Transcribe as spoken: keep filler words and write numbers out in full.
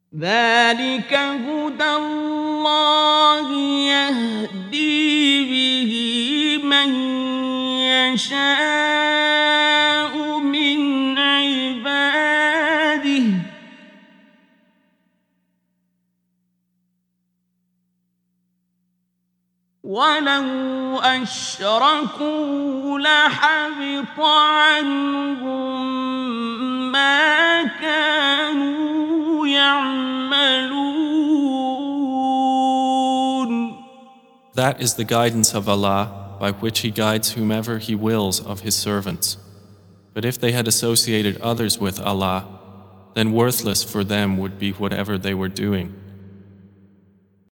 ذلك هدى الله يهدي به من يشاء من عباده ولو أشركوا لحبط عنهم ما كانوا يعملون. That is the guidance of Allah, by which He guides whomever He wills of His servants. But if they had associated others with Allah, then worthless for them would be whatever they were doing.